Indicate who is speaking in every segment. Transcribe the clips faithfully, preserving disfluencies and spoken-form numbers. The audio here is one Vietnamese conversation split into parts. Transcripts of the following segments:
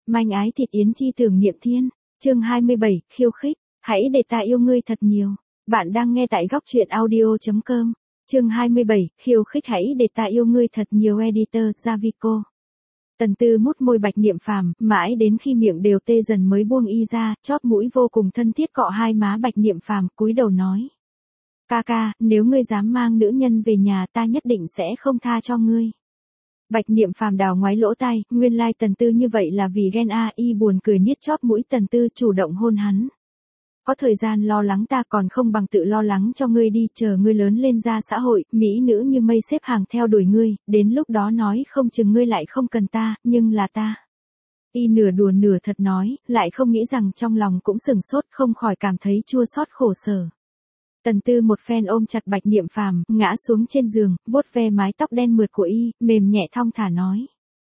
Speaker 1: Manh ái thịt yến chi tưởng niệm thiên. Chương hai mươi bảy, khiêu khích. Hãy để ta yêu ngươi thật nhiều. Bạn đang nghe tại góc truyện audio chấm com. Chương hai mươi bảy, khiêu khích. Hãy để ta yêu ngươi thật nhiều. Editor Javico. Tần Tư mút môi Bạch Niệm Phàm, mãi đến khi miệng đều tê dần mới buông y ra, chóp mũi vô cùng thân thiết cọ hai má Bạch Niệm Phàm, cúi đầu nói: "Ca ca, nếu ngươi dám mang nữ nhân về nhà, ta nhất định sẽ không tha cho ngươi." Bạch Niệm Phàm đào ngoái lỗ tai, nguyên lai Tần Tư như vậy là vì ghen a, y buồn cười niết chóp mũi Tần Tư, chủ động hôn hắn. "Có thời gian lo lắng ta còn không bằng tự lo lắng cho ngươi đi, chờ ngươi lớn lên ra xã hội, mỹ nữ như mây xếp hàng theo đuổi ngươi, đến lúc đó nói không chừng ngươi lại không cần ta, nhưng là ta." Y nửa đùa nửa thật nói, lại không nghĩ rằng trong lòng cũng sửng sốt, không khỏi cảm thấy chua xót khổ sở. Tần Tư một phen ôm chặt Bạch Niệm Phàm, ngã xuống trên giường, vuốt ve mái tóc đen mượt của y, mềm nhẹ thong thả nói: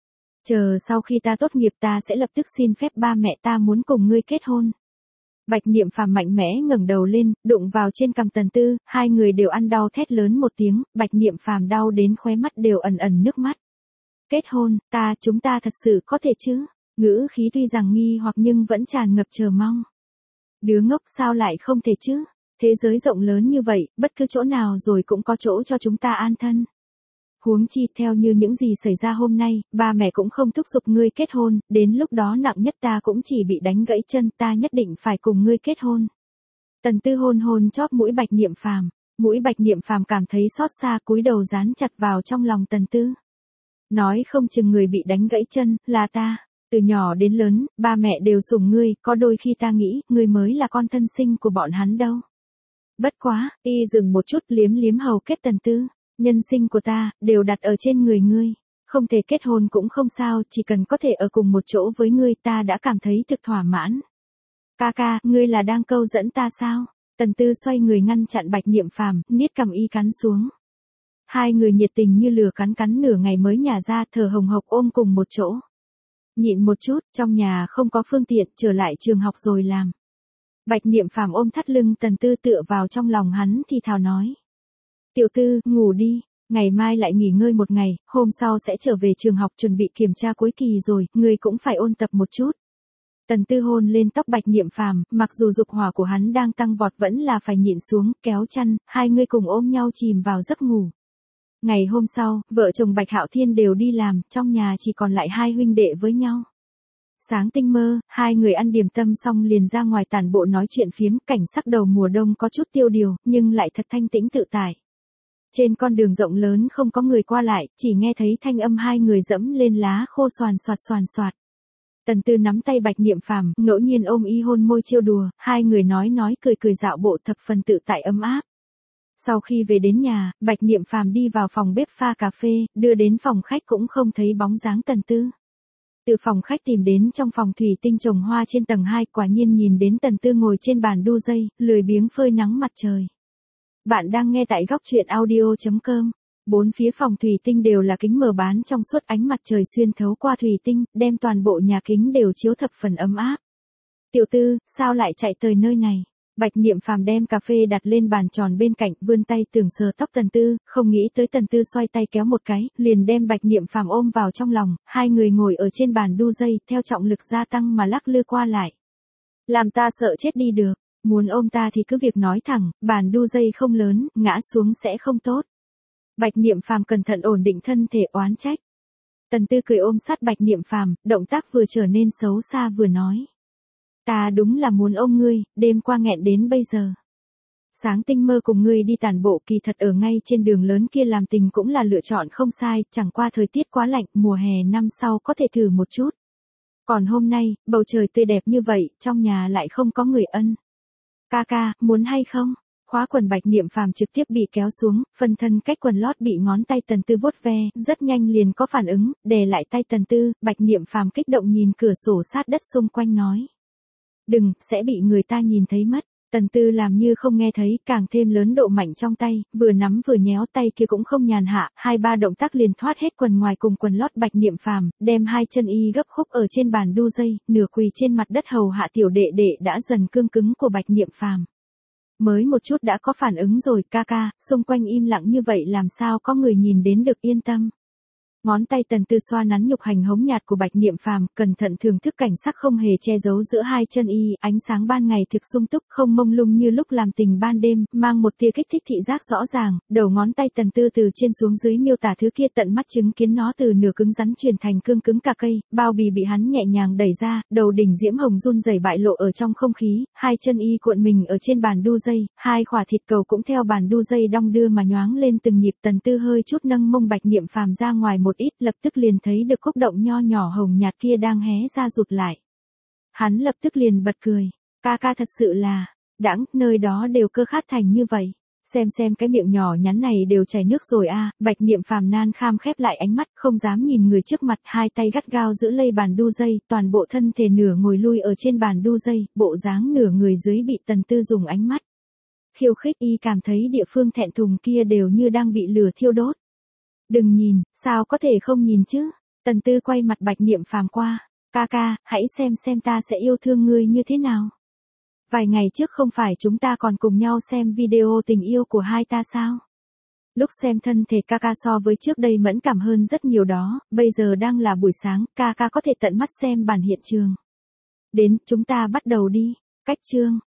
Speaker 1: "Chờ sau khi ta tốt nghiệp ta sẽ lập tức xin phép ba mẹ ta muốn cùng ngươi kết hôn." Bạch Niệm Phàm mạnh mẽ ngẩng đầu lên, đụng vào trên cằm Tần Tư, hai người đều ăn đau thét lớn một tiếng, Bạch Niệm Phàm đau đến khóe mắt đều ẩn ẩn nước mắt. "Kết hôn, ta, chúng ta thật sự có thể chứ?" Ngữ khí tuy rằng nghi hoặc nhưng vẫn tràn ngập chờ mong. "Đứa ngốc, sao lại không thể chứ? Thế giới rộng lớn như vậy, bất cứ chỗ nào rồi cũng có chỗ cho chúng ta an thân. Huống chi theo như những gì xảy ra hôm nay, ba mẹ cũng không thúc giục ngươi kết hôn, đến lúc đó nặng nhất ta cũng chỉ bị đánh gãy chân, ta nhất định phải cùng ngươi kết hôn." Tần Tư hôn hôn chóp mũi Bạch Niệm Phàm, mũi Bạch Niệm Phàm cảm thấy xót xa, cúi đầu dán chặt vào trong lòng Tần Tư. "Nói không chừng người bị đánh gãy chân là ta. Từ nhỏ đến lớn, ba mẹ đều sủng ngươi, có đôi khi ta nghĩ, ngươi mới là con thân sinh của bọn hắn đâu." Bất quá, y dừng một chút, liếm liếm hầu kết Tần Tư. "Nhân sinh của ta, đều đặt ở trên người ngươi. Không thể kết hôn cũng không sao, chỉ cần có thể ở cùng một chỗ với ngươi ta đã cảm thấy thực thỏa mãn." "Ca ca, ngươi là đang câu dẫn ta sao?" Tần Tư xoay người ngăn chặn Bạch Niệm Phàm, niết cằm y cắn xuống. Hai người nhiệt tình như lửa cắn cắn nửa ngày mới nhả ra, thở hồng hộc ôm cùng một chỗ. "Nhịn một chút, trong nhà không có phương tiện, trở lại trường học rồi làm." Bạch Niệm Phàm ôm thắt lưng Tần Tư tựa vào trong lòng hắn thì thào nói: "Tiểu Tư, ngủ đi, ngày mai lại nghỉ ngơi một ngày, hôm sau sẽ trở về trường học chuẩn bị kiểm tra cuối kỳ rồi, ngươi cũng phải ôn tập một chút." Tần Tư hôn lên tóc Bạch Niệm Phàm, mặc dù dục hỏa của hắn đang tăng vọt vẫn là phải nhịn xuống, kéo chăn, hai người cùng ôm nhau chìm vào giấc ngủ. Ngày hôm sau, vợ chồng Bạch Hạo Thiên đều đi làm, trong nhà chỉ còn lại hai huynh đệ với nhau. Sáng tinh mơ, hai người ăn điểm tâm xong liền ra ngoài tản bộ nói chuyện phiếm, cảnh sắc đầu mùa đông có chút tiêu điều, nhưng lại thật thanh tĩnh tự tại. Trên con đường rộng lớn không có người qua lại, chỉ nghe thấy thanh âm hai người dẫm lên lá khô xoàn xoạt xoàn xoạt. Tần Tư nắm tay Bạch Niệm Phàm, ngẫu nhiên ôm y hôn môi trêu đùa, hai người nói nói cười cười dạo bộ thập phần tự tại ấm áp. Sau khi về đến nhà, Bạch Niệm Phàm đi vào phòng bếp pha cà phê, đưa đến phòng khách cũng không thấy bóng dáng Tần Tư. Từ phòng khách tìm đến trong phòng thủy tinh trồng hoa trên tầng hai, quả nhiên nhìn đến Tần Tư ngồi trên bàn đu dây, lười biếng phơi nắng mặt trời. Bạn đang nghe tại góc truyện audio chấm com. Bốn phía phòng thủy tinh đều là kính mờ bán trong suốt, ánh mặt trời xuyên thấu qua thủy tinh, đem toàn bộ nhà kính đều chiếu thập phần ấm áp. "Tiểu Tư, sao lại chạy tới nơi này?" Bạch Niệm Phàm đem cà phê đặt lên bàn tròn bên cạnh, vươn tay tưởng sờ tóc Tần Tư, không nghĩ tới Tần Tư xoay tay kéo một cái, liền đem Bạch Niệm Phàm ôm vào trong lòng, hai người ngồi ở trên bàn đu dây, theo trọng lực gia tăng mà lắc lư qua lại. "Làm ta sợ chết đi được, muốn ôm ta thì cứ việc nói thẳng, bàn đu dây không lớn, ngã xuống sẽ không tốt." Bạch Niệm Phàm cẩn thận ổn định thân thể oán trách. Tần Tư cười ôm sát Bạch Niệm Phàm, động tác vừa trở nên xấu xa vừa nói: "Ta đúng là muốn ôm ngươi, đêm qua nghẹn đến bây giờ. Sáng tinh mơ cùng ngươi đi tản bộ, kỳ thật ở ngay trên đường lớn kia làm tình cũng là lựa chọn không sai, chẳng qua thời tiết quá lạnh, mùa hè năm sau có thể thử một chút. Còn hôm nay, bầu trời tươi đẹp như vậy, trong nhà lại không có người ân. Ca ca, muốn hay không?" Khóa quần Bạch Niệm Phàm trực tiếp bị kéo xuống, phần thân cách quần lót bị ngón tay Tần Tư vuốt ve, rất nhanh liền có phản ứng, đè lại tay Tần Tư, Bạch Niệm Phàm kích động nhìn cửa sổ sát đất xung quanh nói: "Đừng, sẽ bị người ta nhìn thấy mất." Tần Tư làm như không nghe thấy, càng thêm lớn độ mạnh trong tay, vừa nắm vừa nhéo, tay kia cũng không nhàn hạ, hai ba động tác liền thoát hết quần ngoài cùng quần lót Bạch Niệm Phàm, đem hai chân y gấp khúc ở trên bàn đu dây, nửa quỳ trên mặt đất hầu hạ tiểu đệ đệ đã dần cương cứng của Bạch Niệm Phàm. "Mới một chút đã có phản ứng rồi, ca ca, xung quanh im lặng như vậy làm sao có người nhìn đến được yên tâm." Ngón tay Tần Tư xoa nắn nhục hành hống nhạt của Bạch Niệm Phàm, cẩn thận thưởng thức cảnh sắc không hề che giấu giữa hai chân y, ánh sáng ban ngày thực sung túc, không mông lung như lúc làm tình ban đêm, mang một tia kích thích thị giác rõ ràng. Đầu ngón tay Tần Tư từ trên xuống dưới miêu tả thứ kia, tận mắt chứng kiến nó từ nửa cứng rắn chuyển thành cương cứng cả cây, bao bì bị hắn nhẹ nhàng đẩy ra, đầu đỉnh diễm hồng run rẩy bại lộ ở trong không khí, hai chân y cuộn mình ở trên bàn đu dây, hai khỏa thịt cầu cũng theo bàn đu dây đong đưa mà nhoáng lên từng nhịp. Tần Tư hơi chút nâng mông Bạch Niệm Phàm ra ngoài một ít, lập tức liền thấy được cúc động nho nhỏ hồng nhạt kia đang hé ra rụt lại. Hắn lập tức liền bật cười, ca ca thật sự là, đãng, nơi đó đều cơ khát thành như vậy. Xem xem cái miệng nhỏ nhắn này đều chảy nước rồi a. Bạch Niệm Phàm nan kham khép lại ánh mắt, không dám nhìn người trước mặt, hai tay gắt gao giữ lấy bàn đu dây, toàn bộ thân thể nửa ngồi lui ở trên bàn đu dây, bộ dáng nửa người dưới bị Tần Tư dùng ánh mắt khiêu khích, y cảm thấy địa phương thẹn thùng kia đều như đang bị lửa thiêu đốt. Đừng nhìn, sao có thể không nhìn chứ? Tần Tư quay mặt Bạch Niệm Phàm qua, ca ca, hãy xem xem ta sẽ yêu thương ngươi như thế nào. Vài ngày trước không phải chúng ta còn cùng nhau xem video tình yêu của hai ta sao? Lúc xem thân thể ca ca so với trước đây mẫn cảm hơn rất nhiều đó, bây giờ đang là buổi sáng, ca ca có thể tận mắt xem bản hiện trường. Đến, chúng ta bắt đầu đi. Cách chương